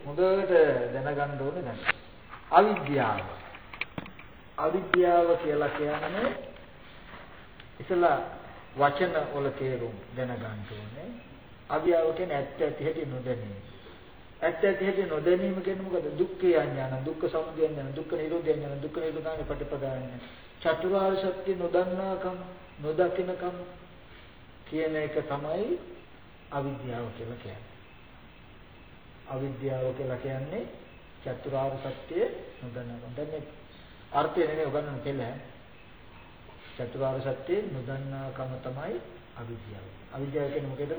හොඳට දැනගන්න ඕනේ දැන්. අවිද්‍යාව. අවිද්‍යාව කියලා කියන්නේ ඉතලා වචන වල තේරුම් දැනගන්න ඕනේ. අවිද්‍යාව කියන්නේ ඇත්ත ඇති හැටි නොදැනීම. ඇත්ත ඇති හැටි නොදැනීම කියන්නේ මොකද? දුක්ඛය ඥාන, දුක්ඛ සමුදය ඥාන, දුක්ඛ නිරෝධය ඥාන, දුක්ඛ නිරෝධාන ප්‍රතිපදාන. චතුරාර්ය සත්‍ය නොදන්නාකම, නොදකින්නකම කියන එක තමයි අවිද්‍යාව කියලා කියන්නේ. අවිද්‍යාව කියලා කියන්නේ චතුරාර්ය සත්‍ය නොදන්නාකම. දැන් මේ අර්ථය නෙමෙයි උගන්වන්න කියලා. චතුරාර්ය සත්‍ය නොදන්නාකම තමයි අවිද්‍යාව. අවිද්‍යාව කියන්නේ මොකේදද?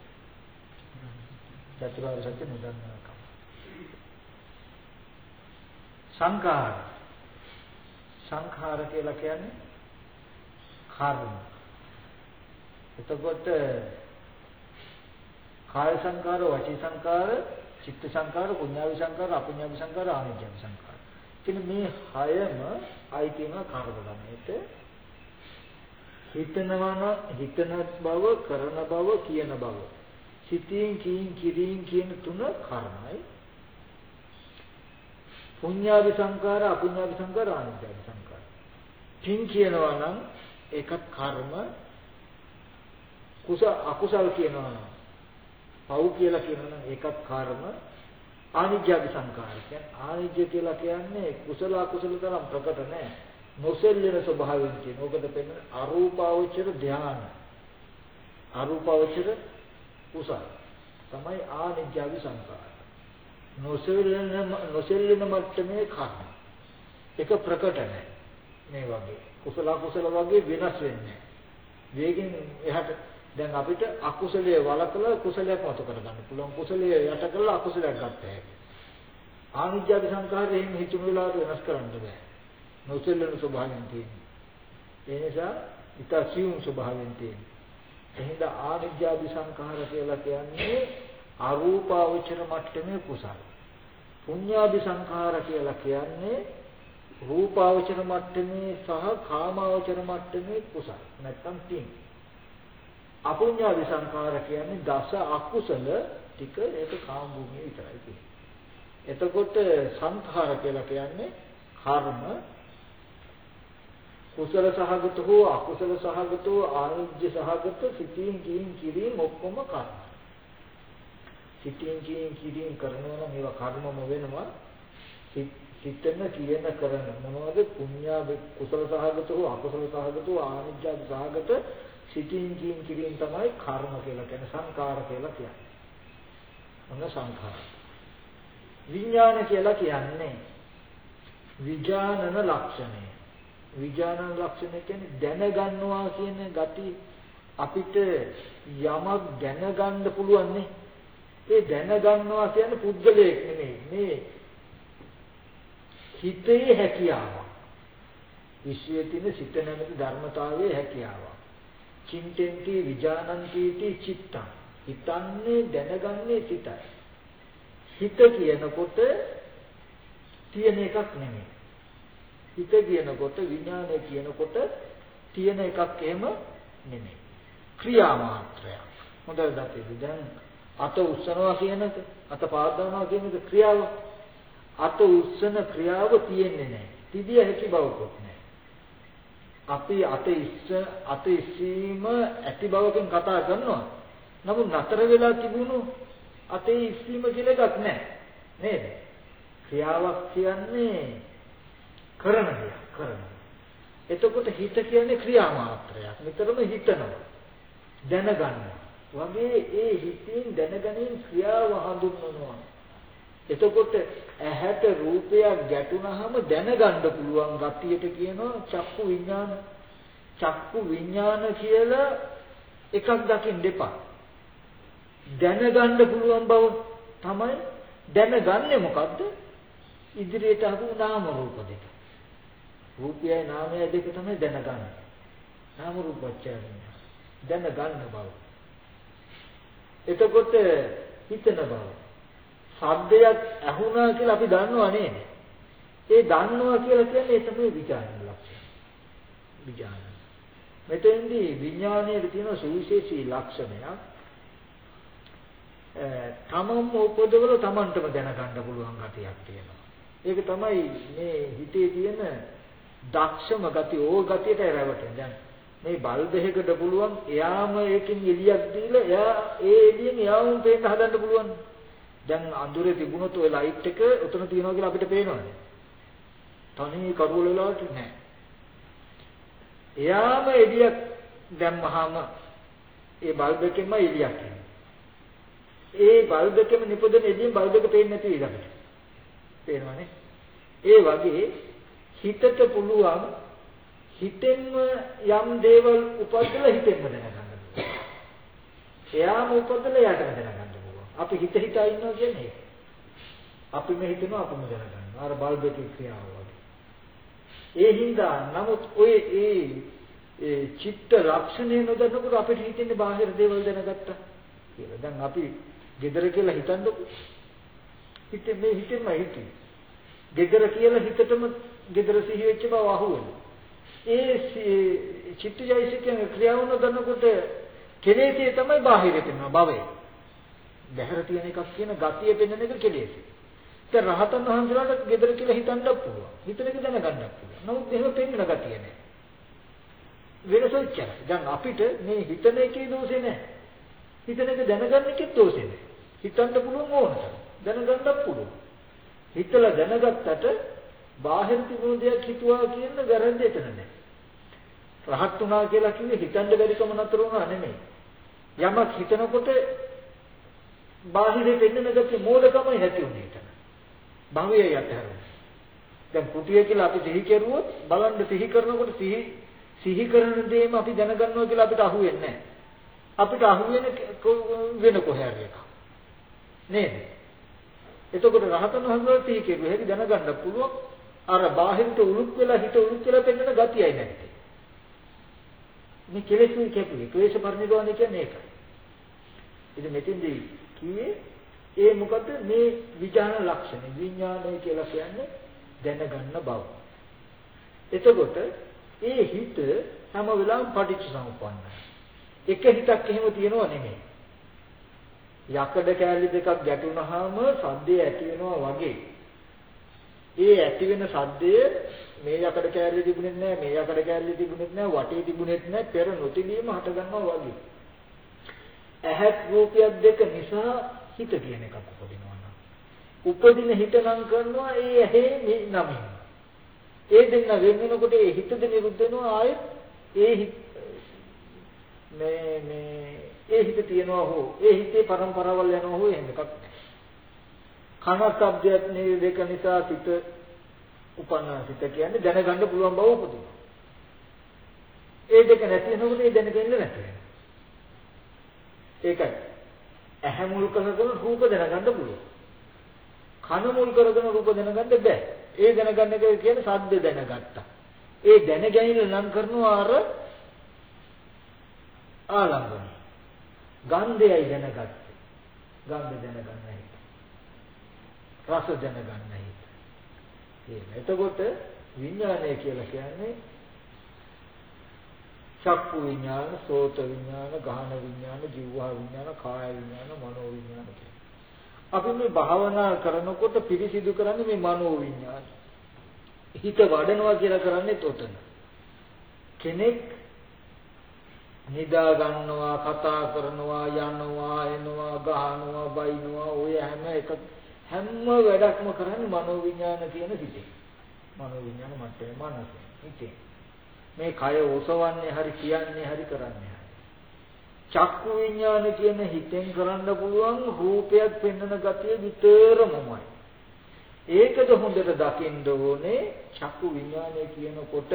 චතුරාර්ය සත්‍ය නොදන්නාකම. සංඛාර. සංඛාර කියලා කියන්නේ කර්ම. එතකොට කාය සංඛාර, වචී සංඛාර, චිත්ත සංඛාර, පුඤ්ඤාවි සංඛාර, අපුඤ්ඤාවි සංඛාර, ආනිජ්ජාවි සංඛාර. කියන මේ හයම අයිතිම කර්ම ගන්නේට හිතනවා හිතන බව, කරන බව, කියන බව. සිතින් කියින් කියන තුන කර්මයි. පුඤ්ඤාවි සංඛාර, අපුඤ්ඤාවි සංඛාර, ආනිජ්ජාවි සංඛාර. පින් කියනවා නම් ඒකත් කර්ම. අකුසල් කියනවා නම් පව් කියලා කියනවා නම් ඒකත් කර්ම. ආනිජ්ජාවි සංඛාර කියන්නේ ආනිජ්ජ කියලා කියන්නේ කුසල අකුසල තරම් ප්‍රකට නැහැ. නොසෙල්ලෙන ස්වභාවයෙන් කියන. ඕකද පෙන්න අරූපාවචර ධාන. අරූපාවචර කුසල තමයි ආනිජ්ජාවි සංඛාර. නොසෙල්ලෙන මට්ටමේ කර්ම. ඒක ප්‍රකට නැහැ. මේ වගේ කුසල අකුසල වගේ වෙනස් වෙන්නේ නැහැ. වේගෙන් එහාට දැන් අපිට අකුසලයේ වලකලා කුසලයක් මත කරගන්න පුළුවන්. කුසලයේ යට කරලා අකුසලයක් ගන්න හැකියි. ආනිජ්ජාවි සංඛාරයෙන් හිතුණු වෙලාවට වෙනස් කරන්න බෑ. නොසෙල්ලෙන ස්වභාවයෙන් තියෙන්නේ. ඒ නිසා ඊටසියුම් ස්වභාවයෙන් තියෙන්නේ. එහෙනම් ආනිජ්ජාවි සංඛාර කියලා කියන්නේ අරූපාවචර මට්ටමේ කුසල. පුඤ්ඤාවි සංඛාර කියලා කියන්නේ රූපාවචර මට්ටමේ සහ කාමාවචර මට්ටමේ කුසල. නැත්තම් තින්. අපුඤ්ඤාවි සංඛාර කියන්නේ දස අකුසල ටික ඒක කාම භූමියේ විතරයි තියෙන්නේ. එතකොට සංඛාර කියලා කියන්නේ කර්ම කුසල සහගත හෝ අකුසල සහගත හෝ ආනිජ්ජ සහගත සිතින් කියින් ඔක්කොම කර්ම. සිතින් කියින් කරනවා නම් ඒවා කර්මම වෙනවා. සිතන කියන කරන මොනවද? පුඤ්ඤාවි කුසල සහගත හෝ අකුසල සහගත හෝ ආනිජ්ජ සහගත සිතින් කියින් තමයි කර්ම කියලා කියන්නේ. සංඛාර කියලා කියන්නේ. මොන සංඛාර? විඥාන කියලා කියන්නේ විඥානන ලක්ෂණය. විඥානන ලක්ෂණය කියන්නේ දැනගන්නවා කියන gati අපිට යමක් දැනගන්න පුළුවන් නේ. ඒ දැනගන්නවා කියන්නේ පුද්ගලයෙක් නෙමෙයි. මේ හිතේ හැකියාව. විශ්වයේ තියෙන සිත නැමැති ධර්මතාවයේ හැකියාව. චින්තෙන්ති විඥානන්ති චිත්තං. හිතන්නේ දැනගන්නේ සිතයි. හිත කියනකොට තියෙන එකක් නෙමෙයි. හිත කියනකොට විඥානය කියනකොට තියෙන එකක් එහෙම නෙමෙයි. ක්‍රියා මාත්‍රයක්. හොඳට දකින්න. දැන් අත උස්සනවා කියන එක, අත පාදවනවා කියන එක ක්‍රියාව. අත උස්සන ක්‍රියාව තියෙන්නේ නැහැ. තිබිය හැකි බවකුත් නැහැ. අපි අත ඉස්සීම ඇති බවකින් කතා කරනවා. නමුත් නතර වෙලා තිබුණු අතේ ඉස්සීම කියලා එකක් නැහැ. නේද? ක්‍රියාවක් කියන්නේ කරන දෙයක්, කරන. එතකොට හිත කියන්නේ ක්‍රියා මාත්‍රයක්. නිතරම හිතනවා. දැනගන්නවා. වගේ ඒ හිතින් දැනගැනීම ක්‍රියාව හඳුන්වනවා. එතකොට ඇහැට රූපයක් ගැටුනහම දැනගන්න පුළුවන් ගතියට කියනවා චක්කු විඥාන. චක්කු විඥාන කියලා එකක් දකින්න එපා. දැනගන්න පුළුවන් බව තමයි දැනගන්නේ මොකද්ද? ඉදිරියට ආපු නාම රූප දෙක. රූපයයි නාමයයි දෙක තමයි දැනගන්නේ. නාම රූප වච්චය දැනගන්න බව. එතකොට හිතන බව. ශබ්දයක් ඇහුණා කියලා අපි දන්නවා නේද? ඒ දන්නවා කියලා කියන්නේ ඒ තමයි විඥාන ලක්ෂණ. විඥාන. මෙතෙන්දී විඥානයේ තියෙන සුවිශේෂී ලක්ෂණයක් තමන්ම උපදවල තමන්ටම දැනගන්න පුළුවන් ගතියක් තියෙනවා. ඒක තමයි මේ හිතේ තියෙන දක්ෂම ගතිය. ඕ ගතියට රැවටෙන. දැන් මේ බල්බ් එකකට පුළුවන් එයාම ඒකෙන් එළියක් දීලා එයා ඒ එළියෙන් එයාම පේන්න හදන්න පුළුවන්. දැන් අඳුරේ තිබුණොත් ඔය ලයිට් එක උතන තියනවා කියලා අපිට පේනවනේ. තනිය කරුවල වෙලාවට නෑ. එයාම එළියක් දැම්මහම ඒ බල්බ් එකෙන්ම එළියක් එනවා. ඒ බල්බ් එකෙම නිපදෙන එළියෙන් බල්බ් එක පේන්නේ නැති ඊළඟට. පේනවනේ. ඒ වගේ හිතට පුළුවන් හිතෙන්ම යම් දේවල් උපදලා හිතෙන්ම දැනගන්න. එයාම උපදලා එයාටම දැනගන්න පුළුවන්. අපි හිත හිතා ඉන්නවා කියන්නේ ඒක. අපි මේ හිතනවා අපිම දැනගන්නවා. අර බල්බ් එකේ ක්‍රියාව වගේ. ඒ හින්දා නමුත් ඔය ඒ චිත්ත ලක්ෂණය නොදන්නකොට අපිට හිතෙන්නේ බාහිර දේවල් දැනගත්තා කියලා. දැන් අපි gedara කියලා හිතන්නකො. හිතේ මේ හිතෙන්ම හිතේ. gedara කියලා හිතටම gedara සිහි වෙච්ච බව අහුවෙනවා. ඒ චිත්තජයසිකේ ක්‍රියාව නොදන්නකොට කෙලෙසේ තමයි බාහිරට එනවා භවය. බහැර තියෙන එකක් කියන ගතිය පෙන්වන එක කෙලෙසේ. දැන් රහතන් වහන්සේලාට gedara කියලා හිතන්නත් පුළුවන්. හිතන එක දැනගන්නත් පුළුවන්. නමුත් එහෙම පෙන්වන ගතිය නැහැ. වෙනස එච්චරයි. දැන් අපිට මේ හිතන එකේ දෝෂේ නැහැ. හිතන එක දැනගන්න එකේ දෝෂේ නැහැ. හිතන්න පුළුවන් ඕනට. දැනගන්නත් පුළුවන්. හිතලා දැනගත්තට බාහිර තිබුණු දෙයක් හිතුවා කියන වැරද්ද එතන නැහැ. රහත් වුණා කියලා කිව්වේ හිතන්න බැරිකම නතර වුණා නෙමෙයි. යමක් හිතනකොට බාහිරේ පෙන්වන දෙකේ මෝඩකමයි නැති උනේ එතන. භවයේ යටහරුවා. දැන් කුටිය කියලා අපි සිහි කෙරුවොත් බලන්න සිහි කරනකොට සිහි කරන දේම අපි දැනගන්නවා කියලා අපිට අහුවෙන්නේ නැහැ. අපිට අහුවෙන වෙන කොහේ හරි එකක්. නේද? එතකොට රහතන් වහන්සේලා සිහි කෙරුවේ හැටි දැනගන්න පුළුවන්. අර බාහිරට උලුක් වෙලා හිත උලුක් වෙලා පෙන්වන ගතියයි නැත්තේ. මේ කෙලෙස් කැපුවේ ක්ලේශ පරිනිර්වාණය කියන්නේ ඒකයි. ඉතින් මෙතෙන්දී කියේ ඒ මොකද මේ විඥාන ලක්ෂණ විඥානය කියලා කියන්නේ දැනගන්න බව. එතකොට ඒ හිත හැම වෙලාවෙම පටිච්චසමුප්පන්නයි. එක හිතක් එහෙම තියෙනව නෙමෙයි. යකඩ කෑලි දෙකක් ගැටුණාම සද්දය ඇති වෙනවා වගේ. ඒ ඇති වෙන සද්දය මේ යකඩ කෑල්ලේ තිබුණෙත් නැහැ මේ යකඩ කෑල්ලේ තිබුණෙත් නැහැ වටේ තිබුණෙත් නැහැ පෙර නොතිබීම හට ගන්නවා වගේ. ඇහත් රූපයක් දෙක නිසා හිත කියන එකක් උපදිනවා නම් උපදින හිත නම් කරනවා ඒ ඇහි නමින්. ඒ දෙන්න වෙන වෙනකොට ඒ හිතද නිරුද්ධ වෙනවා ආයෙත් ඒ ඒ හිත තියනවා හෝ ඒ හිතේ පරම්පරාවල් යනවා හෝ එහෙම එකක් නැහැ. කන ශබ්දයක් නේ දෙක නිසා සිත උපන්නා සිත කියන්නේ දැනගන්න පුළුවන් බව උපදිනවා. ඒ දෙක නැති වෙනකොට ඒ දැනගන්න නැති වෙනවා. ඒකයි. ඇහැ මුල් කරගෙන රූප දැනගන්න පුළුවන්. කන මුල් කරගෙන රූප දැනගන්න බෑ. ඒ දැනගන්න එක කියන්නේ ශබ්ද දැනගත්තා. ඒ දැනගැනීම නම් කරනවා අර ආලම්බන. ගන්ධයයි දැනගත්තේ. ගන්ධ දැනගන්නයි. රස දැනගන්නයි. එතකොට විඥානය කියලා කියන්නේ චක්කු විඥාන, සෝත විඥාන, ගහන විඥාන, જીවහා විඥාන, කාය විඥාන, මනෝ විඥාන කියලා. අපි මේ භාවනා කරනකොට පිරිසිදු කරන්නේ මේ මනෝ විඥාන. හිත වඩනවා කියලා කරන්නේ තොතන. කෙනෙක් නිදා ගන්නවා, කතා කරනවා, යනවා, එනවා, ගහනවා, බයිනවා, ඔය හැම වැඩක්ම කරන්නේ මනෝ විඥාන කියන හිතේ. මනෝ විඥාන මට්ටමේ මනස. හිතේ. මේ කය ඔසවන්නේ හරි කියන්නේ හරි කරන්නේ හරි. චක්කු විඥාන කියන හිතෙන් කරන්න පුළුවන් රූපයක් පෙන්වන ගතිය විතරමයි. ඒකද හොඳට දකින්න ඕනේ චක්කු විඥානය කියනකොට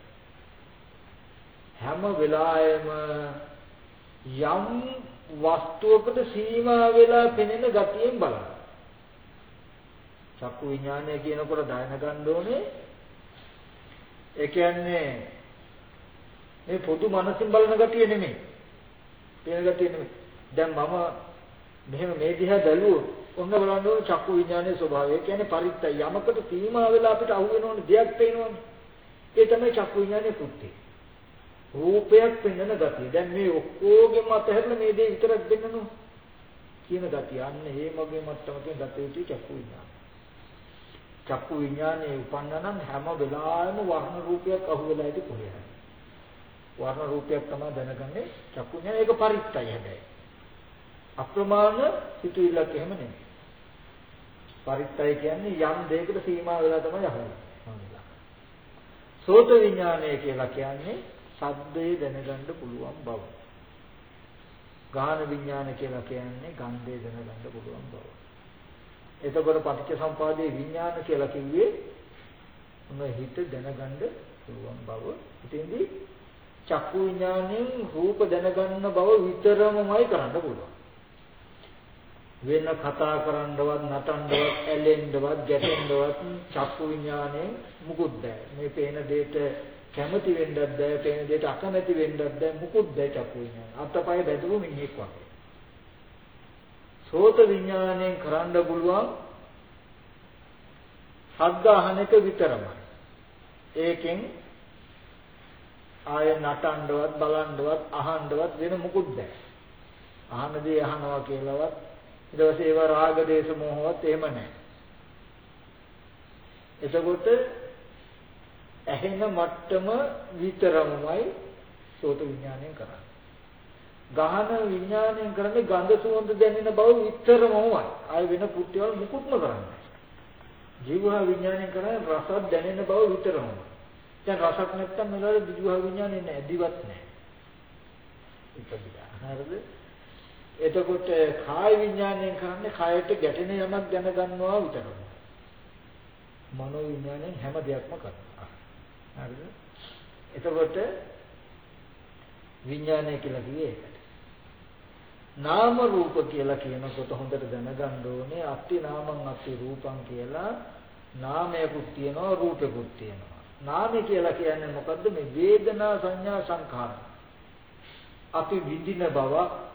හැම වෙලාවෙම යම් වස්තුවකට සීමා වෙලා පෙනෙන ගතියෙන් බලන්න. චක්කු විඥානය කියනකොට දැනගන්න ඕනේ ඒ කියන්නේ මේ පොදු මනසින් බලන ගතිය නෙමෙයි. පේන ගතිය නෙමෙයි. දැන් මම මෙහෙම මේ දිහා බැලුවොත් ඔන්න බලන්න ඕනේ චක්කු විඥානයේ ස්වභාවය. ඒ කියන්නේ පරිත්තය යමකට සීමා වෙලා අපිට අහු වෙන ඕනේ දෙයක් පේනවනේ. ඒ තමයි චක්කු විඥානයේ කෘත්‍යය. රූපයක් පෙන්වන ගතිය. දැන් මේ ඔක්කොගෙම අතහැරලා මේ දේ විතරක් දෙන්නනෝ. කියන ගතිය. අන්න ඒ වගේ මට්ටමකින් ගත යුතු චක්කු විඥාන. චක්කු විඥානේ උපන්න නම් හැම වෙලාවෙම වර්ණ රූපයක් අහුවෙලා ඉති කොහේ හරි. වර්ණ රූපයක් තමයි දැනගන්නේ චක්කු විඥාන. ඒක පරිත්තයි හැබැයි. අප්‍රමාණ සිතුවිල්ලක් එහෙම නෙමෙයි. පරිත්තයි කියන්නේ යම් දෙයකට සීමා වෙලා තමයි අහුවෙන්නේ. සෝත විඥානය කියලා කියන්නේ ශබ්දේ දැනගන්න පුළුවන් බව. ගාහන විඥාන කියලා කියන්නේ ගන්ධය දැනගන්න පුළුවන් බව. එතකොට පටිච්චසමුපාදයේ විඥාන කියලා කිව්වේ මොන හිත දැනගන්න පුළුවන් බව. ඉතින්දී චක්කු විඥාණයෙන් රූප දැනගන්න බව විතරමයි කරන්න පුළුවන්. වෙන කතා කරන්නවත් නටන්නවත් ඇලෙන්නවත් ගැටෙන්නවත් චක්කු විඥාණයෙන් මුකුත් බෑ. මේ පේන දෙයට කැමති වෙන්නත් බෑ, පේන දෙයට අකමැති වෙන්නත් බෑ, මුකුත් බෑ චක්කු විඥාන. අතපය බැඳුණු මිනිහෙක් වගේ. සෝත විඥාණයෙන් කරන්න පුළුවන් ශබ්ද අහන එක විතරමයි. ඒකෙන් ආය නටන්නවත් බලන්නවත් අහන්නවත් වෙන මුකුත් බෑ. අහන දේ අහනවා කියලාවත් ඊට පස්සේ ඒවා රාග දේශ මොහොත් එහෙම නැහැ. එතකොට ඇහෙන මට්ටම විතරමයි සෝත විඥාණයෙන් කරන්නේ. ගහන විඥාණයෙන් කරන්නේ ගන්ධ සුවඳ දැනෙන බව විතරමයි. ආය වෙන පුත්‍යවල මුකුත්ම කරන්නේ. ජීවහා විඥාණයෙන් කරන්නේ රසක් දැනෙන බව විතරමයි. දැන් රසක් නැත්තම් මෙලොව ජීවහා විඥාණය නැහැ, දිවත් නැහැ. ඉතින් හරිද? එතකොට කාය විඥාණයෙන් කරන්නේ කායට ගැටෙන යමක් දැනගන්නවා විතරයි. මනෝ විඥාණයෙන් හැම දෙයක්ම කරනවා. හරිද? එතකොට විඥානය කියලා කිව්වේ ඒකට. නාම රූප කියලා කියනකොට හොඳට දැනගන්න ඕනේ අත්ති නාමං අත්ති රූපං කියලා නාමයකුත් තියෙනවා රූපෙකුත් තියෙනවා. නාමය කියලා කියන්නේ මොකද්ද? මේ වේදනා සංඥා සංඛාර. අපි විඳින බව,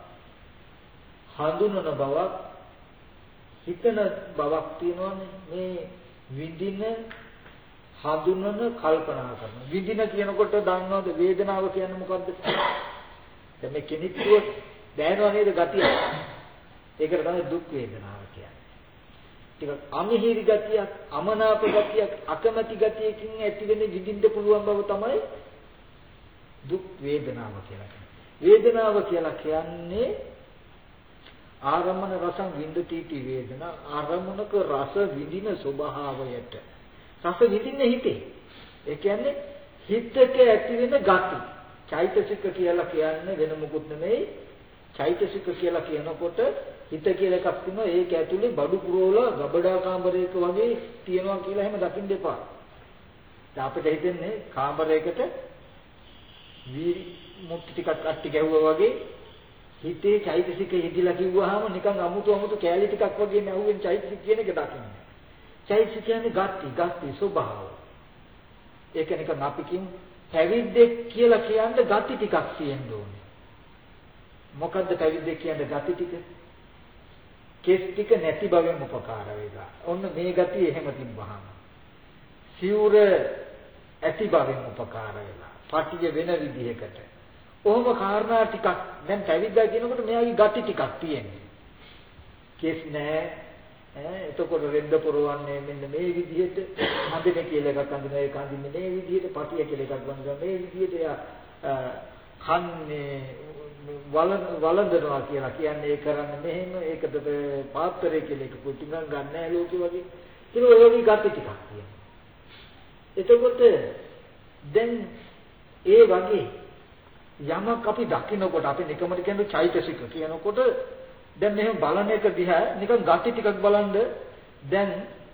හඳුනන බව, හිතන බවක් තියෙනවානේ. මේ විඳින හඳුනන කල්පනා කරන. විඳින කියනකොට දන්නවද වේදනාව කියන්නේ මොකද්ද? දැන් මේ කෙනෙක්ව දැනනවා නේද ගතිය? ඒකට තමයි දුක් වේදනාව කියන්නේ. ටිකක් අමිහිරි ගතියක්, අමනාප ගතියක්, අකමැති ගතියකින් ඇතිවෙන විඳින්න පුළුවන් බව තමයි දුක් වේදනාව කියලා කියන්නේ. වේදනාව කියලා කියන්නේ ආරම්මන රසං විඳති වේදනා ආරම්මනක රස විඳින ස්වභාවයට රස විඳින්නේ හිතේ. ඒ කියන්නේ හිතක ඇති වෙන ගති. චෛතසික කියලා කියන්නේ වෙන මොකුත් නෙමෙයි. චෛතසික කියලා කියනකොට හිත කියලා එකක් තියෙනවා. ඒක ඇතුලේ බඩු පුරවල ගබඩා කාමරයක වගේ තියෙනවා කියලා එහෙම දකින්න එපා. දැන් අපිට හිතෙන්නේ කාමරයකට මුට්ටි ටිකක් අට්ටි ගැහුවා වගේ හිතේ චෛතසික යෙදිලා කිව්වහම නිකන් අමුතු කෑලි ටිකක් වගේ නැහුවෙන් චෛතසික කියන එක දකින්නේ. චෛතසික කියන්නේ ගති ස්වභාව. ඒක නිකන් අපි කියමු පැවිද්දෙක් කියලා කියන්නේ ගති ටිකක් තියෙන්න ඕනේ. මොකද්ද පැවිද්දෙක් කියන්නේ ගති ටික? කෙස් ටික නැති බවෙන් උපකාර වේවා. ඔන්න මේ ගතිය එහෙම තිබ්බහම. සිවුර ඇති බවෙන් උපකාර වෙනවා. පටිය වෙන විදිහකට. ඔහොම කාරණා ටිකක් දැන් පැවිද්දා කියනකොට මෙයාගේ ගති ටිකක් තියෙනවා. කෙස් නැහැ එතකොට රෙද්ද පුරවන්නේ මෙන්න මේ විදිහට හඳින කියලා එකක් අඳිනවා ඒක අඳින්නේ මේ විදිහට පටිය කියලා එකක් වන්දනවා මේ විදිහට කන්නේ වළඳනවා කියලා කියන්නේ ඒ කරන්නේ මෙහෙම ඒකද පාත්‍රය කියලා එක කුටි ගන්න නැහැ ලෝකෙ වගේ ඒක ඔය වගේ ගති ටිකක් තියෙනවා. එතකොට දැන් ඒ වගේ යමක් අපි දකින්නකොට අපි නිකමට කියන්නේ චෛතසික කියනකොට දැන් මෙහෙම බලන එක දිහා නිකන් ගති ටිකක් බලනද දැන්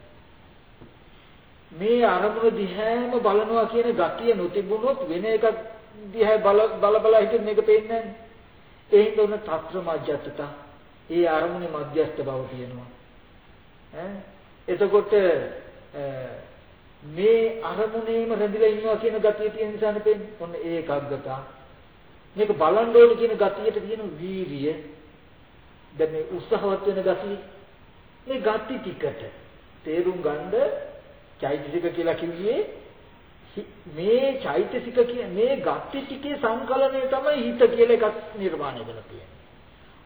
මේ අරමුණ දිහාම බලනවා කියන ගතිය නොතිබුණොත් වෙන එකක් දිහා බල හිටින් මේක පේන්නේ නැහැ. ඒ හින්දා උන తත්‍ර මජ්ජත්තත ඒ අරමුණේ මධ්‍යස්ථ බව තියෙනවා. එතකොට මේ අරමුණේම රැඳිලා ඉන්නවා කියන ගතිය තියෙන නිසානේ පේන්නේ. ඔන්න ඒකග්ගත මේක බලන්න ඕනේ කියන ගතියට තියෙන වීරිය දැන් මේ උත්සාහවත් වෙන ගතිය මේ ගති ටිකට තේරුම් ගන්න චෛතසික කියලා කිව්වේ මේ චෛතසික මේ ගති ටිකේ සංකලනය තමයි හිත කියලා එකක් නිර්මාණය වෙලා තියෙන්නේ.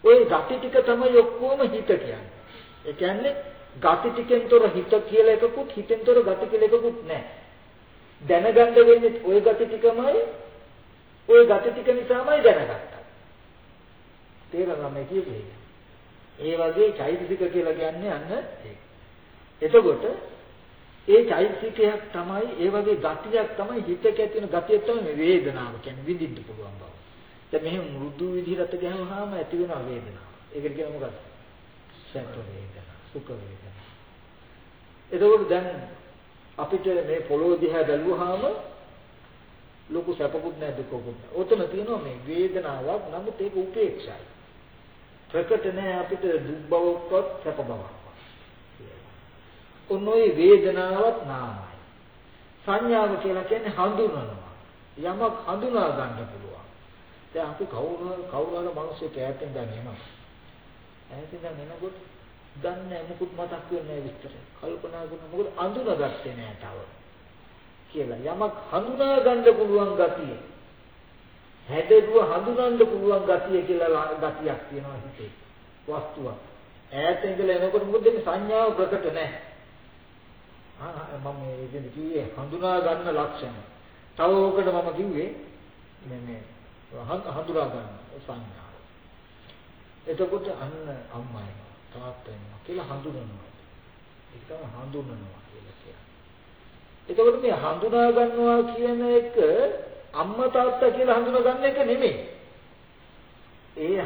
ওই gati ටික තමයි ඔක්කොම හිත කියන්නේ. ඒ කියන්නේ gati ටිකෙන් තොර හිත කියලා එකකුත් හිතෙන් තොර gati කියලා එකකුත් නැහැ. දැනගන්න වෙන්නේ ওই gati ටිකමයි ওই gati ටික නිසාමයි දැනගත්තා. තේරෙනවද මේ කියන්නේ? ඒ වගේ චෛතසික කියලා කියන්නේ අන්න ඒක. එතකොට ඒ චෛතසිකයක් තමයි ඒ වගේ ගතියක් තමයි හිතක ඇති වෙන ගතියක් තමයි වේදනාව කියන්නේ විඳින්න පුළුවන් බව. දැන් මෙහෙම මෘදු විදිහට ගහනවාම ඇති වෙන වේදනාව. ඒකට කියන මොකක්ද? සැප වේදනා, සුඛ වේදනා. එතකොට දැන් අපිට මේ පොළොව දිහා බැලුවාම ලොකු සැපකුත් නැහැ දුකකුත් නැහැ. ඔතන තියෙනවා මේ වේදනාවක් නමුත් ඒක උපේක්ෂයි. ප්‍රකට නැහැ අපිට දුක් බවක්වත් සැප බවක්වත්. ඔන්නෝයි වේදනාවක් නාමයි. සංඥාව කියලා කියන්නේ හඳුනනවා. යමක් හඳුනා ගන්න පුළුවන්. දැන් අපි කවුරු හරි මිනිස්සු කෑතෙන් දැන් එනවා. ඈතින් දැන් එනකොට දන්නේ මොකුත් මතක් වෙන්නේ නැහැ විස්තර. කල්පනා කරන මොකද අඳුනගත්තේ නැහැ තව. කියලා යමක් හඳුනා ගන්න පුළුවන් ගතිය. හැදෙදුව හඳුනන්න පුළුවන් ගතිය කියලා ගතියක් තියෙනවා හිතේ. වස්තුවක්. ඈත ඉඳලා එනකොට මොකද මේ සංඥාව ප්‍රකට නැහැ. මම මේ කිව්වේ හඳුනා ගන්න ලක්ෂණ. තව ඔකට මම කිව්වේ මේ හඳුනා ගන්න සංඥාව. එතකොට අන්න අම්මයි තාත්තයි කියලා හඳුනනවා. ඒක තමයි හඳුනනවා කියලා කියන්නේ. එතකොට මේ හඳුනා ගන්නවා කියන එක අම්මා තාත්තා කියලා හඳුනා ගන්න එක නෙමෙයි. ඒ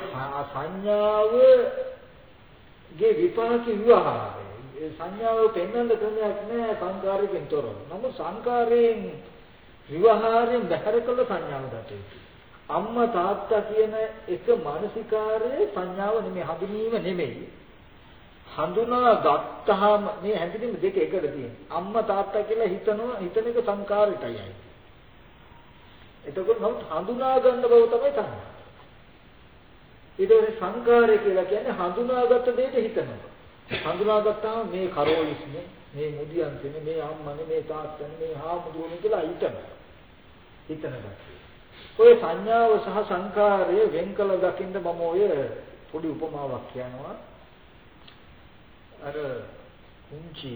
සංඥාවගේ විපාක විවහාරය. ඒ සංඥාව පෙන්වන්න ක්‍රමයක් නෑ සංකාරයෙන් තොරව. නමුත් සංකාරයෙන් විවහාරයෙන් බැහැර කළ සංඥාව දතේ. අම්මා තාත්තා කියන එක මානසිකාරයේ සංඥාව නෙමෙයි හඳුනීම නෙමෙයි. හඳුනා ගත්තාම මේ හැඳිනීම දෙක එකට තියෙනවා. අම්මා තාත්තා කියලා හිතන එක සංකාරයටයි. එතකොට නමුත් හඳුනා ගන්න බව තමයි සංඥා. ඊට පස්සේ සංකාරය කියලා කියන්නේ හඳුනාගත්ත දෙයට හිතනවා. හඳුනාගත්තාම මේ කරෝලිස්නේ, මේ මුදියන්තනේ, මේ අම්මනේ, මේ තාත්තනේ, මේ හාමුදුරුවනේ කියලා හිතනවා. හිතනවා. ඔය සංඥාව සහ සංකාරය වෙන් කළ දකින්න මම ඔය පොඩි උපමාවක් කියනවා. අර කුංචි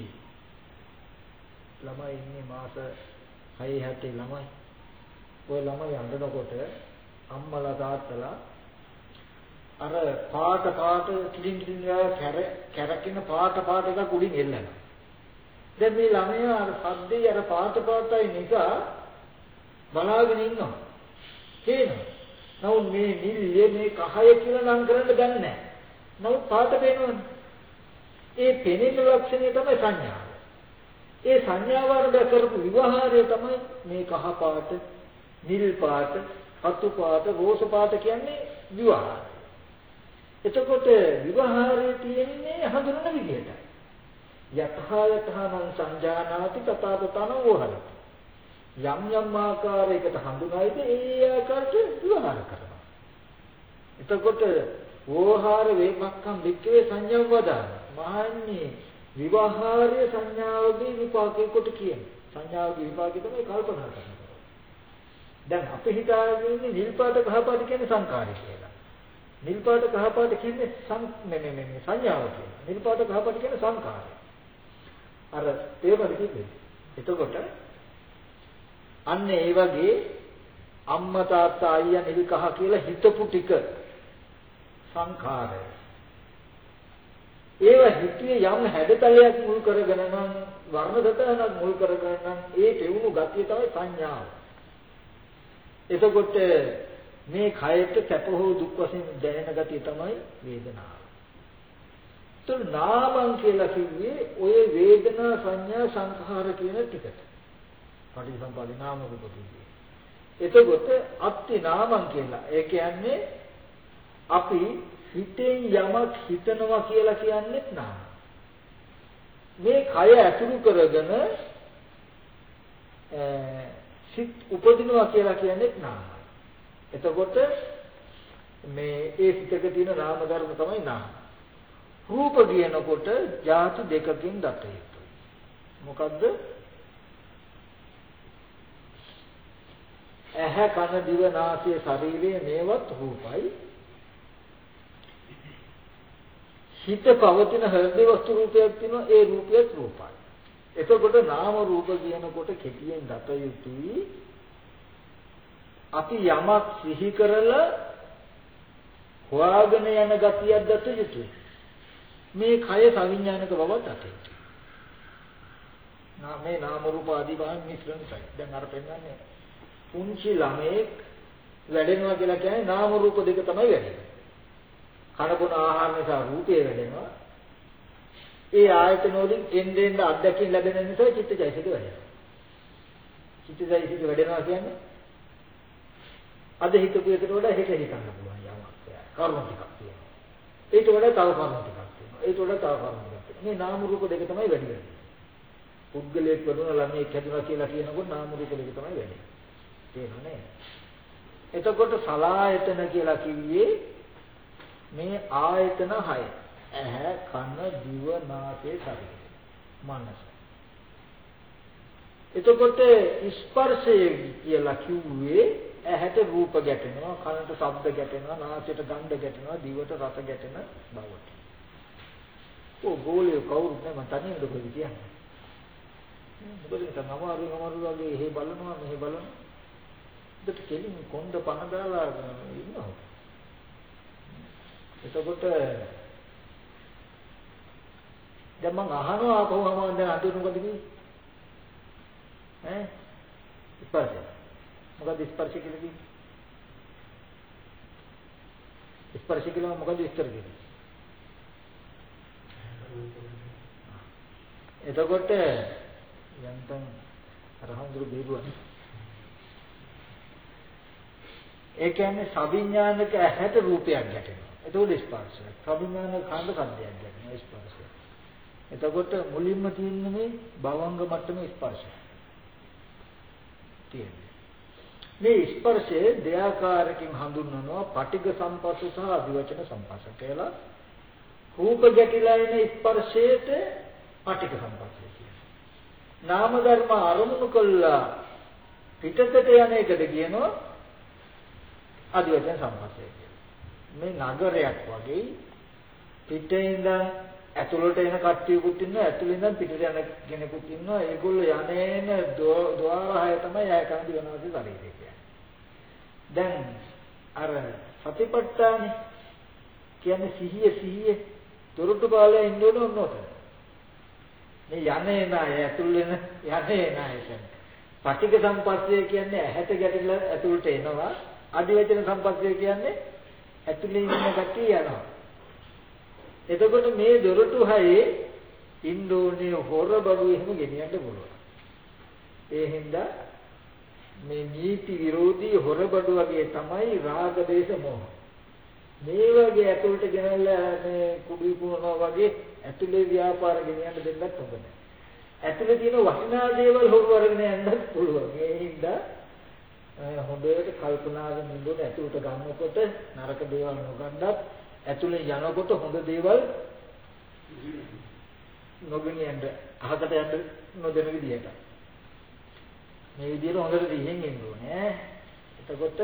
ළමයි ඉන්නේ මාස 6-7 ළමයි. ඔය ළමයි අඬනකොට අම්මලා තාත්තලා අර පාට කිලින් කැරකින පාට එකක් උඩින් එල්ලනවා. දැන් මේ ළමයා අර සද්දේ අර පාටයි නිසා බලාගෙන ඉන්නවා. තේනවා. නමුත් මේ නිල්ලේ මේ කහය කියලා නම් කරන්න දන්නේ නැහැ. නමුත් පාට පේනවනේ. ඒ පෙනෙන ලක්ෂණය තමයි සංඥාව. ඒ සංඥාව වර්ධ කරපු විවහාරය තමයි මේ කහ පාට, නිල් පාට, රතු පාට, රෝස පාට කියන්නේ විවහාරය. එතකොට විවහාරයේ තියෙන්නේ හඳුනන විදිහට. යතහායතහනං සංජානාති තථාගතං වෝහරති. යම් ආකාරයකට හඳුනායිද ඒ ආකාරයට විවහාර කරනවා. එතකොට වෝහාර වේපක්ඛම් වික්කේ සංඥා වදාන. මහන්නේ විවහාරයේ සංඥාවගේ විපාකේ කොට කියන්නේ. සංඥාවගේ විපාකේ තමයි කල්පනා කරනවා. දැන් අපි හිතාගෙන ඉන්නේ නිල් පාට කහ පාට කියන්නේ සංකාරය කියලා. නිල් පාට කහ පාට කියන්නේ සංඥාව කියලා. නිල් පාට කහ පාට කියන්නේ සංකාරය. අර ඒවද කිව්වේ. එතකොට අන්න ඒ වගේ අම්මා තාත්තා අයියා නිල් කහ කියලා හිතපු ටික සංඛාරය. ඒව හිතේ යම් හැඩතලයක් මුල් කරගෙන නම් වර්ණ දතනක් මුල් කරගෙන නම් ඒ පෙවුණු ගතිය තමයි සංඥාව. එතකොට මේ කයට සැප හෝ දුක් වශයෙන් දැනෙන ගතිය තමයි වේදනාව. તો නාමං කියලා කිව්වේ ඔය වේදනා සංඥා සංඛාර කියන ටිකට. පටිසම්පාදේ නාම රූප කිව්වේ. එතකොට අත්ති නාමං කියලා. ඒ කියන්නේ අපි හිතෙන් යමක් හිතනවා කියලා කියන්නේත් නාම. මේ කය ඇතුළු කරගෙන සිත් උපදිනවා කියලා කියන්නේත් නාම. එතකොට මේ ඒ සිතක තියෙන නාම ධර්ම තමයි නාම. රූප කියනකොට ධාතු දෙකකින් දත යුතුයි. මොකද්ද? ඇහැ කන දිව නාසය ශරීරය මේවත් රූපයි. හිත පවතින හෘද වස්තු රූපයක් තියෙනවා ඒ රූපයත් රූපයි. එතකොට නාම රූප කියනකොට කෙටියෙන් දත යුතුයි අපි යමක් සිහි කරලා හොයාගෙන යන ගතියක් දත යුතුයි. මේ කය සවිඥානික බවත් දත යුතුයි. මේ නාම රූප ආදී බාහිර මිශ්‍රණයි. දැන් අර පෙන්නන්නේ පුංචි ළමෙක් වැඩෙනවා කියලා කියන්නේ නාම රූප දෙක තමයි වැඩෙන්නේ. කනබුන ආහාර නිසා රූපය වැඩෙනවා. ඒ ආයතන වලින් එන්න අත්දැකීම් ලැබෙන නිසා චිත්තචෛතසික වැඩෙනවා. චිත්තචෛතසික වැඩෙනවා කියන්නේ අද හිතපු එකට වඩා හෙට හිතන්න පුළුවන් යමක්. කර්ම ටිකක් තියෙනවා. ඊට වඩා තව කර්ම ටිකක් තියෙනවා. ඊට වඩා තව කර්ම ටිකක් තියෙනවා. මේ නාම රූප දෙක තමයි වැඩි වෙන්නේ. පුද්ගලයෙක් වුණා ළමයෙක් හැදුනා කියලා කියනකොට නාම රූප දෙක තමයි වැඩි. තේරුණා නේද? එතකොට සලආයතන කියලා කිව්වේ මේ ආයතන 6. ඇහැ, කන, දිව, නාසය, ශරීරය, මනස. එතකොට ස්පර්ශය කියලා කිව්වේ ඇහැට රූප ගැටෙනවා, කනට ශබ්ද ගැටෙනවා, නාසයට ගන්ධ ගැටෙනවා, දිවට රස ගැටෙන බවට. ගෝලිය කවුරුත් නෑ මම තනියම දෙකයි කියන්නේ. මොකද ඒක අමාරු වගේ එහෙ බලනවා මෙහෙ බලනවා. දෙට කෙලින් කොණ්ඩ පන දාලා ඉන්නවා. එතකොට දැන් මම අහනවා කොහොමද දැන් අද මොකද කිව්වේ? ස්පර්ශය. මොකද ස්පර්ශය කියලා කිව්වේ? ස්පර්ශය කියලා මොකද විස්තර කියන්නේ? එතකොට යන්තම් අරහන්දුරු බේරුවනේ. ඒ කියන්නේ සවිඥානික ඇහැට රූපයක් ගැටෙනවා. එතකොට ස්පර්ශය. සවිඥානික කාණ්ඩ සද්දයක් ගැටෙනවා ස්පර්ශය. එතකොට මුලින්ම තියෙන්නේ මේ භවංග මට්ටමේ ස්පර්ශය. තියෙන්නේ. මේ ස්පර්ශයේ දෙආකාරකින් හඳුන්වනවා පටිඝ සම්පස්ස සහ අධිවචන සම්පස්ස කියලා. රූප ගැටිලා එන ස්පර්ශයට පටිඝ සම්පස්සය කියනවා. නාම ධර්ම අරමුණු කළා පිටතට යන එකට කියනවා අධිවචන සම්පස්සය කියලා. මේ නගරයක් වගේ පිටේ ඉඳන් ඇතුළට එන කට්ටියකුත් ඉන්නවා ඇතුළේ ඉඳන් පිටට යන කෙනෙකුත් ඉන්නවා. ඒගොල්ලෝ යන්නේන ద్వාරහය තමයි ආය කන දිවනාසේ ශරීරය කියන්නේ. දැන් අර සතිපට්ඨාන කියන්නේ සිහිය දොරටු බාලේ ඉන්න ඕන ඔන්නෝට. මේ යන්නේ නැහැ ඇතුළේ යන්නේ නැහැ. පටිඝ සම්පස්සය කියන්නේ ඇහැට ගැටිලා ඇතුළට එනවා. අධිවචන සම්පස්සය කියන්නේ ඇතුළේ ඉන්න කට්ටිය යනවා. එතකොට මේ දොරටු හයේ ඉන්දෝනේ හොර බඩු එහෙම ගෙනියන්න පුළුවන්. ඒ හින්දා මේ නීති විරෝධී හොර බඩු වගේ තමයි රාග දේශ මොහ. මේ වගේ ඇතුළට ගෙනල්ලා මේ කුඩු පුරනවා වගේ ඇතුළේ ව්‍යාපාර ගෙනියන්න දෙන්නත් හොඳ නැහැ. ඇතුළේ තියෙන වටිනා දේවල් හොරු අරගෙන යන්නත් පුළුවන්. ඒ හින්දා හොඳට කල්පනාගෙන ඉන්නකොට ඇතුළට ගන්නකොට නරක දේවල් නොගන්නත් ඇතුළේ යනකොට හොඳ දේවල් නොගෙන යන්න අහකට යන්න නොදෙන විදියට මේ විදියට හොඳට දිහෙන් ඉන්න ඕනේ. එතකොට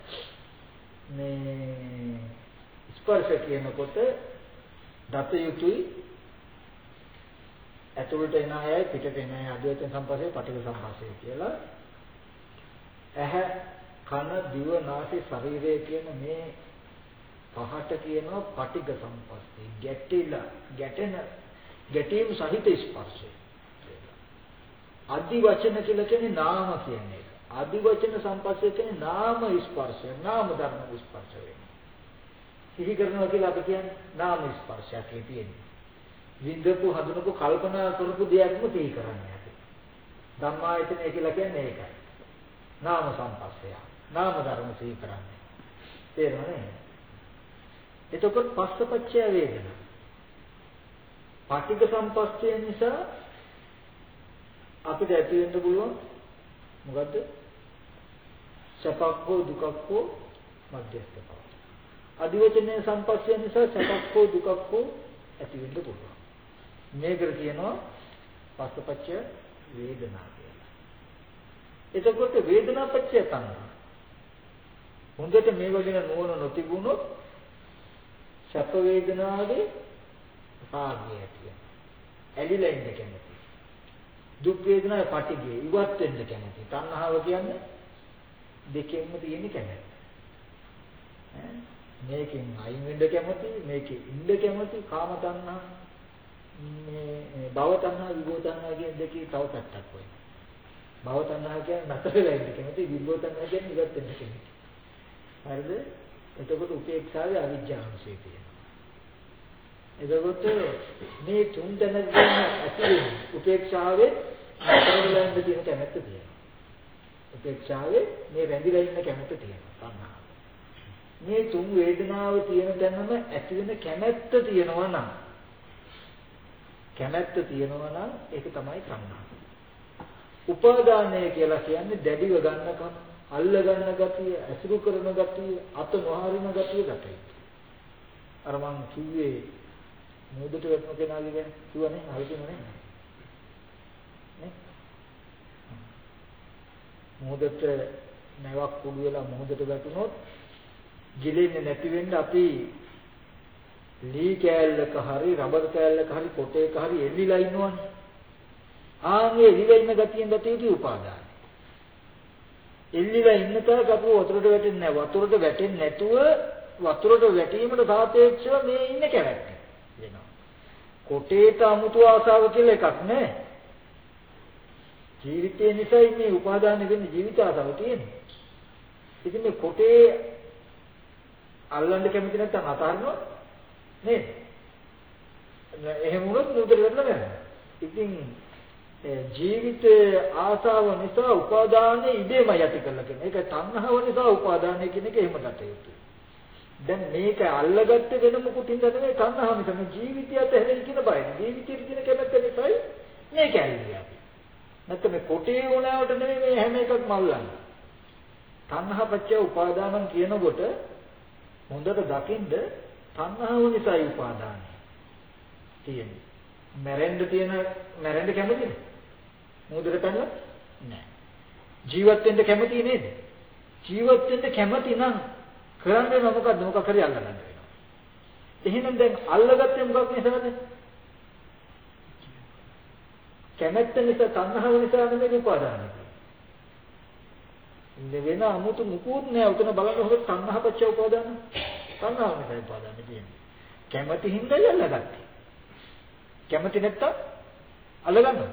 මේ ස්පර්ශ කියනකොට දත යුතුයි ඇතුළට එන අයයි පිටට එන අය අධිවචන සම්පස්සේ පටිඝ සම්පස්සේ කියලා. ඇහැ කන දිව නාසය ශරීරය කියන මේ පහට කියනවා පටිඝ සම්පස්සේ. ගැටීම් සහිත ස්පර්ශය. අදි වචන කියලා කියන්නේ නාම කියන්නේ. අදි වචන සම්පස්සේ කියන්නේ නාම ස්පර්ශය. නාම ධර්ම ස්පර්ශ වෙනවා. සිහි කරනවා කියලා අපි කියන්නේ නාම ස්පර්ශයක් තියෙන්නේ. විඳපු හඳුනපු කල්පනා කරපු දෙයක්ම සිහි කරන්නේ අපි. ධම්මායතනය කියලා කියන්නේ ඒකයි. නාම සම්පස්සය. නාම ධර්ම සිහි කරන්නේ. තේරුණානේ? එතකොට පස්සපච්චය වේදනා. පටිඝ සම්පස්සය නිසා අපිට ඇති වෙන්න පුළුවන් මොකද්ද? සපක් හෝ දුකක් හෝ මධ්‍යස්ථ බව. අධිවචනයේ සම්පස්සය නිසා සපක් හෝ දුකක් හෝ ඇති වෙන්න පුළුවන්. මේකට කියනවා පස්සපච්චය වේදනා කියලා. එතකොට වේදනාපච්චය තණ්හා. හොඳට මේ වගේ නුවණ නොතිබුණොත් සැප වේදනාවේ රාගය ඇති. ඇලිලා ඉන්න කැමති. දුක් වේදනාවේ පටිගය ඉවත් වෙන්න කැමති. තණ්හාව කියන්නේ දෙකෙන්ම තියෙන කැමැත්ත. මේකෙන් අයින් වෙන්න කැමති, මේකේ ඉන්න කැමති, කාම තණ්හා, මේ භව තණ්හා, විභව තණ්හා කියන දෙකේ තව පැත්තක් වෙයි. භව තණ්හා කියන්නේ නැතර වෙලා ඉන්න කැමති, විභව තණ්හා කියන්නේ ඉවත් වෙන්න කැමති. හරිද? එතකොට උපේක්ෂාවේ අවිජ්ජාංශය තියෙනවා. එතකොට මේ තුන් දැනගෙන ඇති උපේක්ෂාවේ නැතර වෙලා ඉන්න තියෙන කැමැත්ත තියෙනවා. උපේක්ෂාවේ මේ රැඳිලා ඉන්න කැමැත්ත තියෙනවා. තණ්හා. මේ තුන් වේදනාව තියෙන තැනම ඇති වෙන කැමැත්ත තියෙනවා නම් ඒක තමයි තණ්හා. උපාදානය කියලා කියන්නේ දැඩිව ගන්නකම්, අල්ල ගන්න ගතිය, ඇසුරු කරන ගතිය, අත නොහරින ගතිය ගතිය. අර මං කිව්වේ මොහොතට වැටෙන කෙනාගේ ගැන කිව්වනේ, හරියටම නේ. මොහොතට නැවක් කුඩු වෙලා මොහොතට වැටුනොත් ගිලෙන්නේ නැති වෙන්න අපි ලී කෑල්ලක හරි රබර් කෑල්ලක හරි පොටේක හරි එල්ලිලා ඉන්නවනේ. ආන්ගේ එල්ලිලා ඉන්න ගතියෙන් ගතියදී උපාදාන. එල්ලිලා ඉන්න තරක අපි වතුරට වැටෙන්නේ නැහැ. වතුරට වැටෙන්නේ නැතුව වතුරට වැටීමට සාපේක්ෂව මේ ඉන්න කැමැත්ත වෙනවා. කොටේට 아무තු ආසාව කියලා එකක් නැහැ. ජීවිතේ නිසා මේ උපාදාන වෙන්නේ ජීවිත ආසාව තියෙන්නේ. ඉතින් මේ කොටේ අල්ලන්න කැමති නැත්නම් අතාරිනවා නේද? එහෙම වුණොත් මුදල් වෙන්න බෑ. ඉතින් ජීවිතයේ ආසාව නිසා උපාදානයේ ඉබේම යටි කරලා කියන. ඒක තණ්හාව නිසා උපාදානය කියන එක එහෙම ගත යුතුයි. දැන් මේක අල්ලගත්තේ වෙන මොකුටින්ද නෙමෙයි තණ්හාව නිසා. මේ ජීවිතයත් හැදෙන්න කියන බයයි. ජීවිතයේ තියෙන කැමැත්ත නිසායි මේක ඇල්ලියා. නැත්නම් මේ කොටේ වුණාවට නෙමෙයි මේ හැම එකක්ම අල්ලන්නේ. තණ්හා පත්‍ය උපාදානම් කියනකොට හොඳට දකින්න තණ්හාව නිසායි උපාදානය තියෙන්නේ. මැරෙන්න කැමතිද? මොහොතට පැනලා නෑ. ජීවත් වෙන්න කැමති නේද? ජීවත් වෙන්න කැමති නම් කරන්නේ මොකක්ද? මොකක් හරි අල්ලගන්න වෙනවා. එහෙනම් දැන් අල්ලගත්තේ මොකක් නිසාද? කැමැත්ත නිසා, තණ්හාව නිසා නෙමෙයි උපාදානය. ඉන්නේ වෙන 아무තු මුකුත් නෑ. උතන බලන්න හොඳ තණ්හා පච්ච උපාදාන. තණ්හාව නිසා උපාදානය තියෙන්නේ. කැමැති හින්දා අල්ලගත්තේ. කැමැති නැත්තම් අල්ලගන්නවා.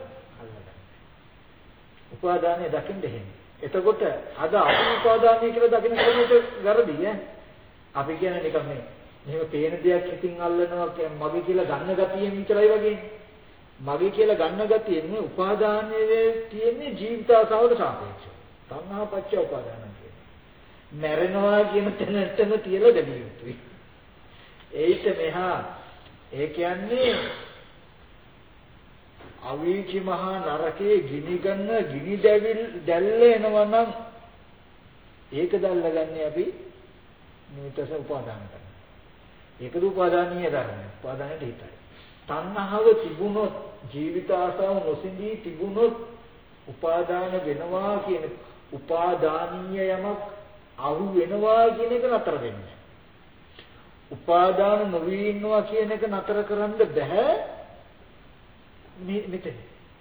උපාදානය දකින්න එහෙම. එතකොට අද අපි උපාදානය කියලා දකින්න කෙනෙකුට වැරදි ඈ. අපි කියන්නේ නිකන් මෙහෙම පේන දෙයක් හිතින් අල්ලනවා මගේ කියලා ගන්න ගතියෙන් විතරයි වගේ. මගේ කියලා ගන්න ගතියෙන් මේ උපාදානයේ තියෙන්නේ ජීවිත ආසාවට සාපේක්ෂව. තණ්හා පත්‍ය උපාදාන කියන්නේ. මැරෙනවා කියන තැනටම තියලා දෙවිය යුතුයි. ඒිට මෙහා ඒ කියන්නේ අවීචි මහා නරකයේ ගිනි ගන්න ගිනි දැල්ල එනවා නම් ඒක දැල්ලගන්නේ අපි නිතරම උපාදාන කරනවා. ඒකද උපාදානීය ධර්මය. උපාදානයට හිතයි. තණ්හාව තිබුණොත් ජීවිත ආසාව නොසිඳී තිබුණොත් උපාදාන වෙනවා කියන උපාදානීය යමක් අහු වෙනවා කියන එක නතර වෙන්නේ. උපාදාන නොවී ඉන්නවා කියන එක නතර කරන්න බෑ. මෙතන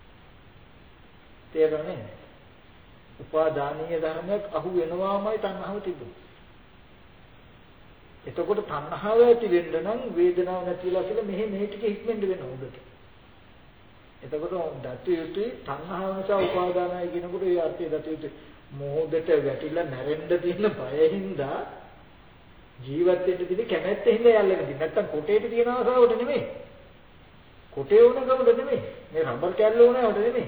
තේරෙන්නේ උපාදානීය ධර්මයක් අහු වෙනවාමයි තණ්හාව තිබුණේ. එතකොට තණ්හාව ඇති වෙන්න නම් වේදනාව නැතිලා කියලා මේ ටික හික්මෙන්න වෙනවා උඩට. එතකොට දතු යුතුයි තණ්හාව නිසා උපාදානයි කියනකොට ඒ අර්ථය දතු යුතුයි. මොහොතට වැටිලා නැරෙන්න තියෙන බයින්දා ජීවත් වෙන්න තියෙන කැමැත්ත හින්දා යල්ලගෙන තියෙන. නැත්තම් කොටේට තියෙන ආසාවට නෙමෙයි. කොටේ වුණ ගමද නෙමෙයි. මේ රබර් කැල්ල වුණාවට නෙමෙයි.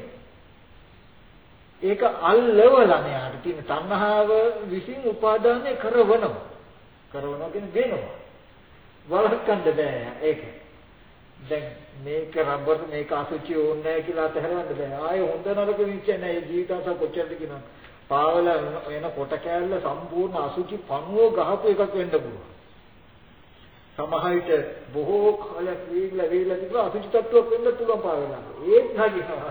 ඒක අල්ලවලා මෙයාට තියෙන තණ්හාව විසින් උපාදානය කරවනවා. කරනවා කියන්නේ වෙනවා. වළක්වන්න බෑ ඒක. දැන් මේක රබර් මේක අසුචි ඕනේ නැහැ කියලා අතහැරවන්න බෑ. ආයේ හොඳ නරක විශ්චය නැහැ. ජීවිතස කොච්චරද කියනවා. පාවල වෙන කොට කැල්ල සම්පූර්ණ අසුචි පණුව ගහපු එකක් වෙන්න පුළුවන්. සමහරවිට බොහෝ කාලයක් වේගලා තිබුණා අසුචි තත්ත්වයක් වෙන්න පුළුවන් පාවෙලා. ඒත් හරිනවා.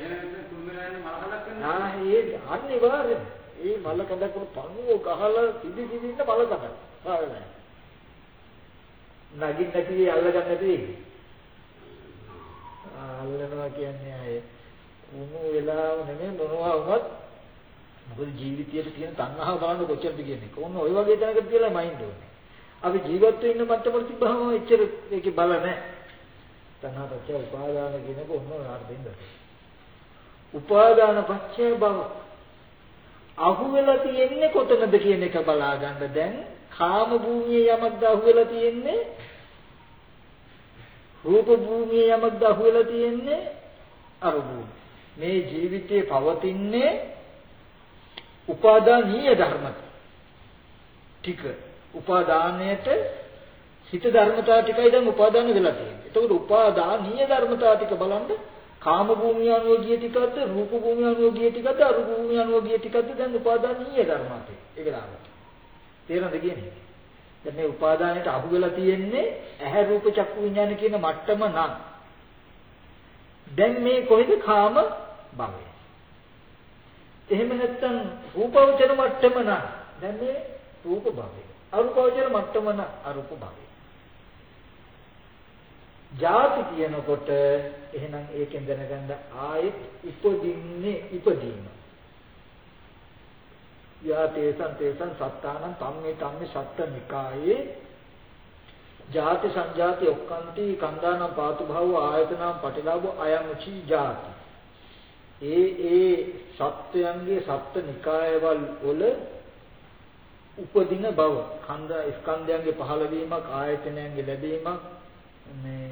ඒ අනිවාර්යයෙන් ඒ මල කඳක් පණුව ගහලා සිදි ඉන්න මල කඳක්. පාවෙලා. නගින් නැති අල්ලගන්න නැති. අල්ලනවා කියන්නේ අය උණු වෙලාව නෙමෙයි මොනවා වුණත් මොකද ජීවිතයේ තියෙන තණ්හාව බලන්න කොච්චරද කියන්නේ. කොහොම ඔය වගේ තැනකට කියලා මයින්ඩ් ඕනේ. අපි ජීවත් වෙන්න මට්ටමට තිබ්බහම එච්චර ඒකේ බල නැහැ. තණ්හා පත්‍ය උපාදාන කියනක ඔන්න අර්ථයෙන් ගන්න. උපාදාන පත්‍ය භව අහුවෙලා තියෙන්නේ කොතනද කියන එක බලා ගන්න. දැන් කාම භූමියේ යමක්ද අහුවෙලා තියෙන්නේ? රූප භූමියේ යමක්ද අහුවෙලා තියෙන්නේ? අරූප. මේ ජීවිතේ පවතින්නේ උපාදානීය ධර්ම ටික. උපාදානයට හිත ධර්මතාව ටිකයි දැන් උපාදාන වෙලා තියෙන්නේ. එතකොට උපාදානීය ධර්මතාව ටික බලන්න කාම භූමිය අනුෝගිය ටිකක්ද රූප භූමිය අනුෝගිය ටිකක්ද අරූප භූමිය අනුෝගිය ටිකක්ද දැන් උපාදානීය ධර්මات ඒක ලාවට. තේරෙනවද කියන්නේ? දැන් මේ උපාදානයට අහු වෙලා තියෙන්නේ ඇහැ රූප චක්කු විඥාන කියන මට්ටම නම් දැන් මේ කොහෙද කාම භවය? එහෙම නැත්නම් රූපවචර මට්ටම නම් දැන් මේ රූප භවය. අරූපවචර මට්ටම නම් අරූප භවය. ජාති කියනකොට එහෙනම් ඒකෙන් දැනගන්න ආයෙත් ඉපදින්නේ ඉපදීම. යාතේසං තේසං සත්තානං තම්මේ සත්තනිකායේ ජාති සංජාති ඔක්කාන්ති කන්දානම් පාතු භව ආයතනම් පටිලාභෝ අයං උචි ජාති. ඒ සත්‍යයන්ගේ සත්ත්නිකායවල වල උපදින බව කන්ද ස්කන්ධයන්ගේ පහළවීමක් ආයතනයන්ගේ ලැබීමක් මේ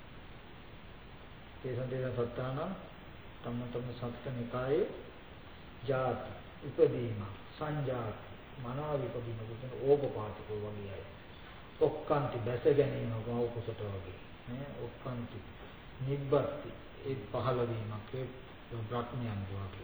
තේසන්දේන සත්තාන තම සත්ත්නිකායේ ජාති උපදීම සංජාති මනාව උපදීම කියන ඕපපාතිකෝ වගේ අය ඔක්කාන්ති බැස ගැනීම වව කුසට වගේ නේ ඔක්කාන්ති නිබ්බත්ති ඒ පහළවීමක් ඒ බ්‍රහ්මයන් වගේ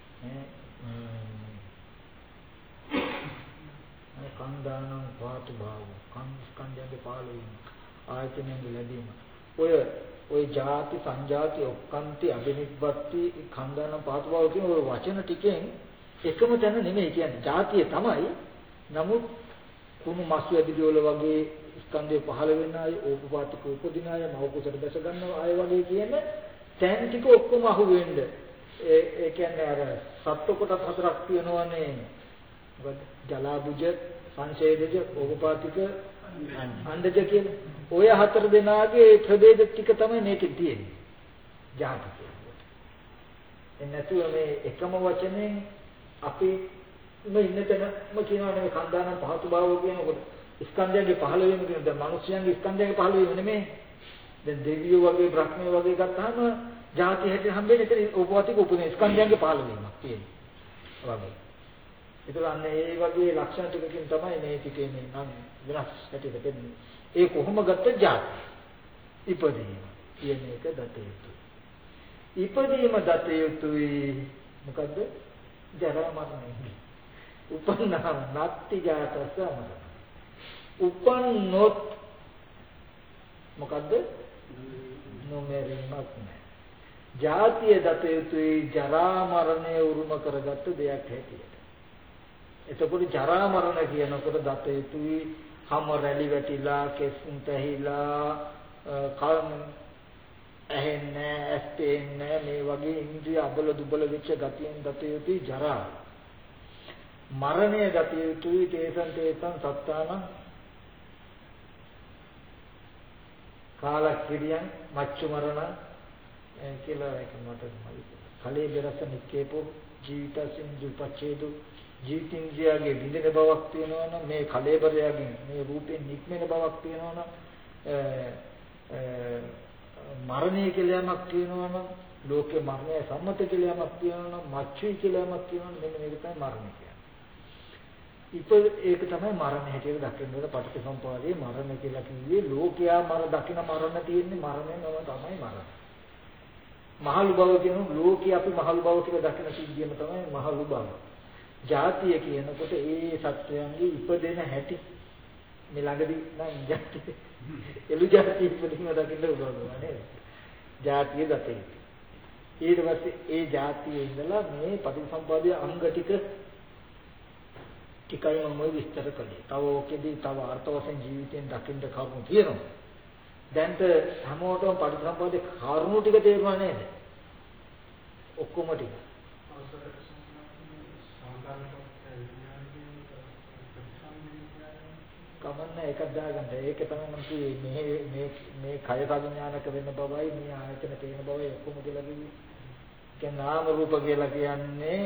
නේ කන්දානම් පාතු භාව කන්ස්කන්ධයන්ගේ පහළවීම ආයතනයන්ගේ ලැබීම ඔය ජාති සංජාති ඔක්කාන්ති අබිනිබ්බත්ති කන්දානම් පාතු භාව කියන ඔය වචන ටිකෙන් එකම තැන නෙමෙයි කියන්නේ ජාතිය තමයි. නමුත් කුණු මස් වැදිලි වල වගේ ස්කන්ධය පහළ වෙන අය ඕපපාතික උපදින අය මවකුසට දැස ගන්න අය වගේ කියන තැන් ටික ඔක්කොම අහු වෙන්න ඒ කියන්නේ අර සත්ව කොටස් හතරක් තියෙනවනේ. මොකද ජලාබුජ සංශේදජ ඕපපාතික අණ්ඩජ කියන ඔය හතර දෙනාගේ ප්‍රභේද ටික තමයි මේකේ තියෙන්නේ ජාති කියන්නේ. එන්නතුව මේ එකම වචනෙන් අපි මේ ඉන්නතනම කියනවා නේ කන්දානම් පහතු භාවය කියනකොට ස්කන්ධයන්ගේ පහළ වීම කියන දැන් මිනිස්යන්ගේ ස්කන්ධයන්ගේ පහළ වීම නෙමෙයි. දැන් දෙවියෝ වගේ බ්‍රහ්මයෝ වගේ ගත්තාම ಜಾති හැටි හම්බෙන්නේ එතන උපවාතික උපදින ස්කන්ධයන්ගේ පහළ වීමක් තියෙනවා. වගේ. ඒතර අන්න ඒ වගේ ලක්ෂණ ටිකකින් තමයි මේ ටිකේ මේ නම් වෙනස් හැටියට දෙන්නේ. ඒ කොහොම ගත්ත ಜಾති ඉපදීම කියන එක දත යුතුයි. ඉපදීම දත යුතුයි. මොකද්ද? ජරා මරණය. උපන්නා නත්ති ජාතස මරණ. උපන්නොත් මොකද්ද? නොමරීමක් නැහැ. ජාතිය දත යුතුයි ජරා මරණය උරුම කරගත්ත දෙයක් හැටියට. එතකොට ජරා මරණ කියනකොට දත යුතුයි හැම රැලි වැටිලා කෙස්ුම් පැහිලා කර්ම ඇහෙන්නේ ඇස්තෙන්නේ මේ වගේ ඉන්ද්‍රිය අබල දුබල වෙච්ච ගතියෙන් දත යුතුයි ජරා. මරණය දත යුතුයි තේසං සත්තාන කාලක්‍රියන් මච්චු මරණ කියලා එක මට කලේ බරස නික්කේපෝ ජීවිතසින් දුපච්ඡේදු ජීවිතින්ද්‍රියගේ විඳින බවක් තියෙනවා නම් මේ කලේබරයෙන් මේ රූපෙන් නික්මෙන බවක් තියෙනවා නම් මරණය කියලා යමක් තියෙනවා නම් ලෝකේ මරණය සම්මත කියලා යමක් තියෙනවා නම් මච්චුයි කියලා යමක් තියෙනවා නම් මෙන්න මේක තමයි මරණය කියන්නේ. ඒක තමයි මරණය හැටියට දකින්නකොට පටිච්චසමුප්පාදයේ මරණය කියලා කිව්වේ ලෝකයා දකින මරණ තියෙන්නේ මරණය නම තමයි මරණය. මහලු බව කියනවා ලෝකේ අපි මහලු බව කියලා දකින සිද්ධියම තමයි මහලු බව. ජාතිය කියනකොට ඒ සත්‍යයන්ගේ ඉපදෙන හැටි මේ ළඟදී නම් ජාතිය එළු ජාතිය ඉපදීම දකින්න උදවනවා නේද? ජාතිය දතේ. ඊට පස්සේ ඒ ජාතියේ ඉඳලා මේ පටිච්චසමුප්පාදයේ අංග ටිකයි මම විස්තර කළේ. තව ඕකෙදී තව අර්ථ වශයෙන් ජීවිතෙන් දකින්න කරුණු තියෙනවා. දැන්ට හැමෝටම පටිසම්පාදේ කරුණු ටික තේරුණා නේද? ඔක්කොම ටික. කමන්න එකක් දාගන්න. ඒක තමයි මම කිව්වේ මේ කය සංඥානක වෙන බවයි මේ ආයතන තේන බවයි ඔක්කොම කියලා කිව්වේ. ඒ නාම රූප කියලා කියන්නේ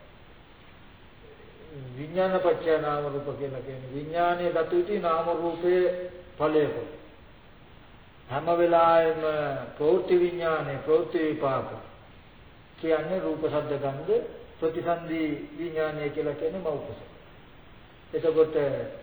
විඥානපච්චය නාම රූප කියලා කියන්නේ විඥානයේ දතුති නාම රූපයේ ඵලයක. හැම වෙලාවෙම ප්‍රවෘත්ති විඥානේ ප්‍රවෘත්ති විපාක කියන්නේ රූප ශබ්ද ගන්ධ ප්‍රතිසන්දි විඥානය කියලා කියන්නේ මෞකස. එතකොට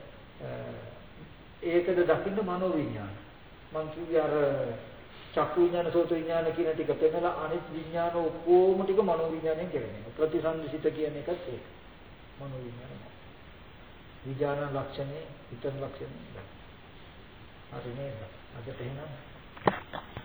ඒකද දකින්න මනෝ විඥාන. මං කිව්වේ අර චක්කු විඥාන සෝත විඥාන කියන ටික පෙන්නලා අනිත් විඥාන ඔක්කොම ටික මනෝ විඥාණයෙන් කරන්නේ. ප්‍රතිසන්දිසිත කියන එකත් ඒක. මනෝ විඥාන. විඥාන ලක්ෂණේ හිතන ලක්ෂණේ. හරි නේද? අදට එහෙනම්